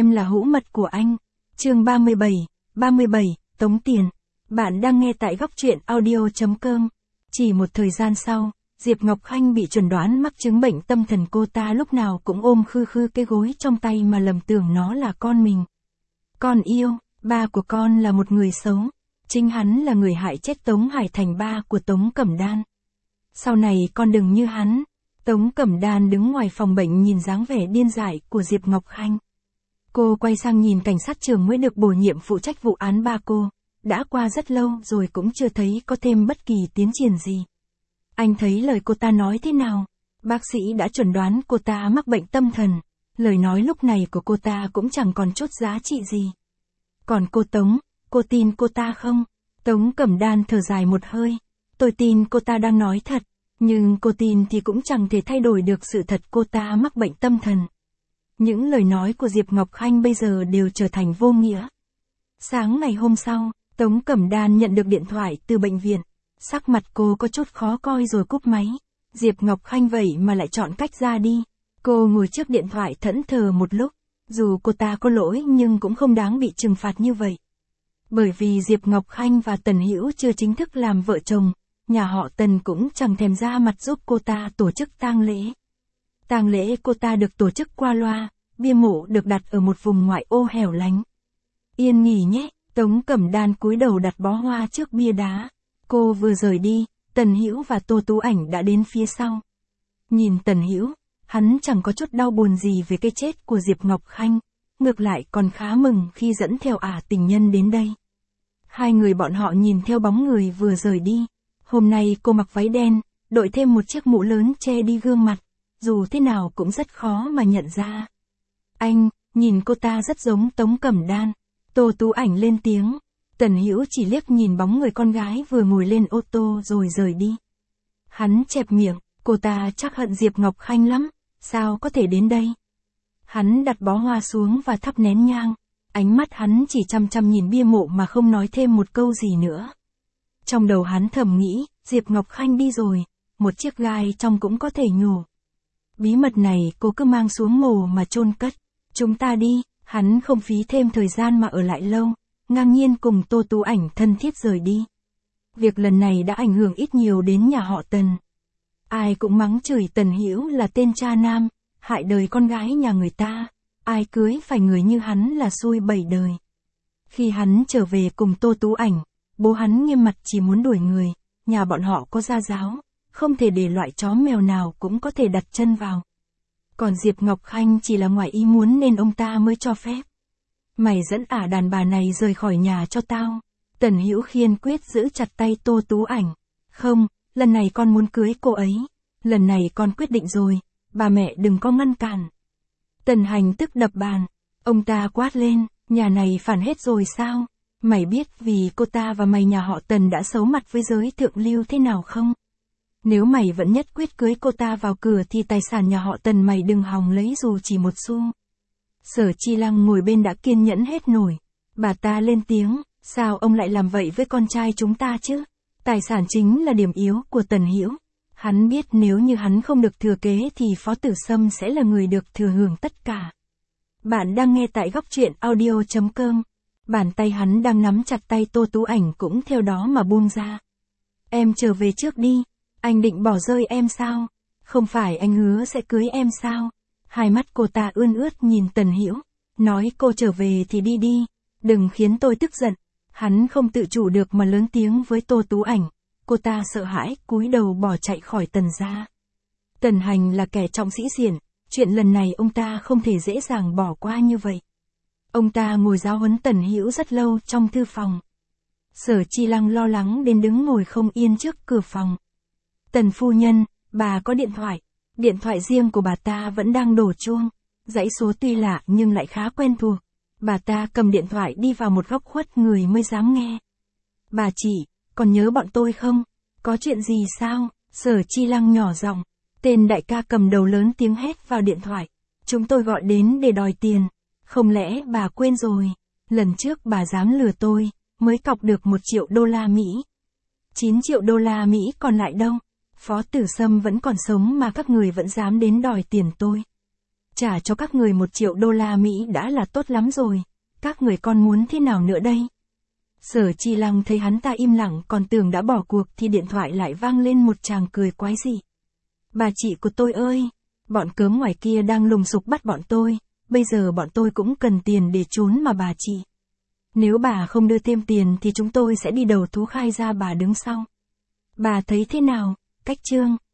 Em là hữu mật của anh. Chương 37, tống tiền. Bạn đang nghe tại góc truyện audio.com. Chỉ một thời gian sau, Diệp Ngọc Hanh bị chẩn đoán mắc chứng bệnh tâm thần. Cô ta lúc nào cũng ôm khư khư cái gối trong tay mà lầm tưởng nó là con mình. Con yêu, ba của con là một người xấu. Chính hắn là người hại chết Tống Hải Thành, ba của Tống Cẩm Đan. Sau này con đừng như hắn. Tống Cẩm Đan đứng ngoài phòng bệnh nhìn dáng vẻ điên dại của Diệp Ngọc Hanh. Cô quay sang nhìn cảnh sát trưởng mới được bổ nhiệm phụ trách vụ án ba cô. Đã qua rất lâu rồi cũng chưa thấy có thêm bất kỳ tiến triển gì. Anh thấy lời cô ta nói thế nào? Bác sĩ đã chẩn đoán cô ta mắc bệnh tâm thần. Lời nói lúc này của cô ta cũng chẳng còn chút giá trị gì. Còn cô Tống, cô tin cô ta không? Tống Cẩm Đan thở dài một hơi. Tôi tin cô ta đang nói thật. Nhưng cô tin thì cũng chẳng thể thay đổi được sự thật cô ta mắc bệnh tâm thần. Những lời nói của Diệp Ngọc Hanh bây giờ đều trở thành vô nghĩa. Sáng ngày hôm sau, Tống Cẩm Đan nhận được điện thoại từ bệnh viện. Sắc mặt cô có chút khó coi rồi cúp máy. Diệp Ngọc Hanh vậy mà lại chọn cách ra đi. Cô ngồi trước điện thoại thẫn thờ một lúc. Dù cô ta có lỗi nhưng cũng không đáng bị trừng phạt như vậy. Bởi vì Diệp Ngọc Hanh và Tần Hữu chưa chính thức làm vợ chồng, nhà họ Tần cũng chẳng thèm ra mặt giúp cô ta tổ chức tang lễ. Tang lễ cô ta được tổ chức qua loa, bia mộ được đặt ở một vùng ngoại ô hẻo lánh. Yên nghỉ nhé, Tống Cẩm Đan cúi đầu đặt bó hoa trước bia đá. Cô vừa rời đi, Tần Hữu và Tô Tú Ảnh đã đến phía sau. Nhìn Tần Hữu, hắn chẳng có chút đau buồn gì về cái chết của Diệp Ngọc Hanh, ngược lại còn khá mừng khi dẫn theo tình nhân đến đây. Hai người bọn họ nhìn theo bóng người vừa rời đi. Hôm nay cô mặc váy đen, đội thêm một chiếc mũ lớn che đi gương mặt, dù thế nào cũng rất khó mà nhận ra. Anh, nhìn cô ta rất giống Tống Cẩm Đan. Tô Tú Ảnh lên tiếng. Tần Hữu chỉ liếc nhìn bóng người con gái vừa ngồi lên ô tô rồi rời đi. Hắn chẹp miệng, cô ta chắc hận Diệp Ngọc Hanh lắm, sao có thể đến đây. Hắn đặt bó hoa xuống và thắp nén nhang. Ánh mắt hắn chỉ chăm chăm nhìn bia mộ mà không nói thêm một câu gì nữa. Trong đầu hắn thầm nghĩ, Diệp Ngọc Hanh đi rồi, một chiếc gai trong cũng có thể nhổ. Bí mật này cô cứ mang xuống mồ mà chôn cất. Chúng ta đi, hắn không phí thêm thời gian mà ở lại lâu, ngang nhiên cùng Tô Tú Ảnh thân thiết rời đi. Việc lần này đã ảnh hưởng ít nhiều đến nhà họ Tần. Ai cũng mắng chửi Tần Hữu là tên cha nam, hại đời con gái nhà người ta. Ai cưới phải người như hắn là xui 7 đời. Khi hắn trở về cùng Tô Tú Ảnh, bố hắn nghiêm mặt chỉ muốn đuổi người, nhà bọn họ có gia giáo, không thể để loại chó mèo nào cũng có thể đặt chân vào. Còn Diệp Ngọc Hanh chỉ là ngoài ý muốn nên ông ta mới cho phép. Mày dẫn đàn bà này rời khỏi nhà cho tao. Tần Hữu kiên quyết giữ chặt tay Tô Tú Ảnh. Không, lần này con muốn cưới cô ấy. Lần này con quyết định rồi, bà mẹ đừng có ngăn cản. Tần Hành tức đập bàn. Ông ta quát lên, nhà này phản hết rồi sao? Mày biết vì cô ta và mày nhà họ Tần đã xấu mặt với giới thượng lưu thế nào không? Nếu mày vẫn nhất quyết cưới cô ta vào cửa thì tài sản nhà họ Tần mày đừng hòng lấy dù chỉ một xu. Sở Chi Lăng ngồi bên đã kiên nhẫn hết nổi. Bà ta lên tiếng, sao ông lại làm vậy với con trai chúng ta chứ? Tài sản chính là điểm yếu của Tần Hữu. Hắn biết nếu như hắn không được thừa kế thì Phó Tử Sâm sẽ là người được thừa hưởng tất cả. Bạn đang nghe tại góc truyện audio.com. Bàn tay hắn đang nắm chặt tay Tô Tú Ảnh cũng theo đó mà buông ra. Em trở về trước đi. Anh định bỏ rơi em sao? Không phải anh hứa sẽ cưới em sao? Hai mắt cô ta ươn ướt nhìn Tần Hữu. Nói cô trở về thì đi đi. Đừng khiến tôi tức giận. Hắn không tự chủ được mà lớn tiếng với Tô Tú Ảnh. Cô ta sợ hãi cúi đầu bỏ chạy khỏi Tần gia. Tần Hành là kẻ trọng sĩ diện. Chuyện lần này ông ta không thể dễ dàng bỏ qua như vậy. Ông ta ngồi giáo huấn Tần Hữu rất lâu trong thư phòng. Sở Chi Lăng lo lắng đến đứng ngồi không yên trước cửa phòng. Tần phu nhân, bà có điện thoại. Điện thoại riêng của bà ta vẫn đang đổ chuông. Dãy số tuy lạ nhưng lại khá quen thuộc. Bà ta cầm điện thoại đi vào một góc khuất người mới dám nghe. Bà chị, còn nhớ bọn tôi không? Có chuyện gì sao? Sở Chi Lăng nhỏ giọng. Tên đại ca cầm đầu lớn tiếng hét vào điện thoại. Chúng tôi gọi đến để đòi tiền. Không lẽ bà quên rồi? Lần trước bà dám lừa tôi, mới cọc được 1 triệu đô la Mỹ. 9 triệu đô la Mỹ còn lại đâu? Phó Tử Sâm vẫn còn sống mà các người vẫn dám đến đòi tiền tôi. Trả cho các người 1 triệu đô la Mỹ đã là tốt lắm rồi. Các người còn muốn thế nào nữa đây? Sở Chi Lăng thấy hắn ta im lặng còn tưởng đã bỏ cuộc thì điện thoại lại vang lên một tràng cười quái dị. Bà chị của tôi ơi! Bọn cớm ngoài kia đang lùng sục bắt bọn tôi. Bây giờ bọn tôi cũng cần tiền để trốn mà bà chị. Nếu bà không đưa thêm tiền thì chúng tôi sẽ đi đầu thú khai ra bà đứng sau. Bà thấy thế nào, Cách Trương?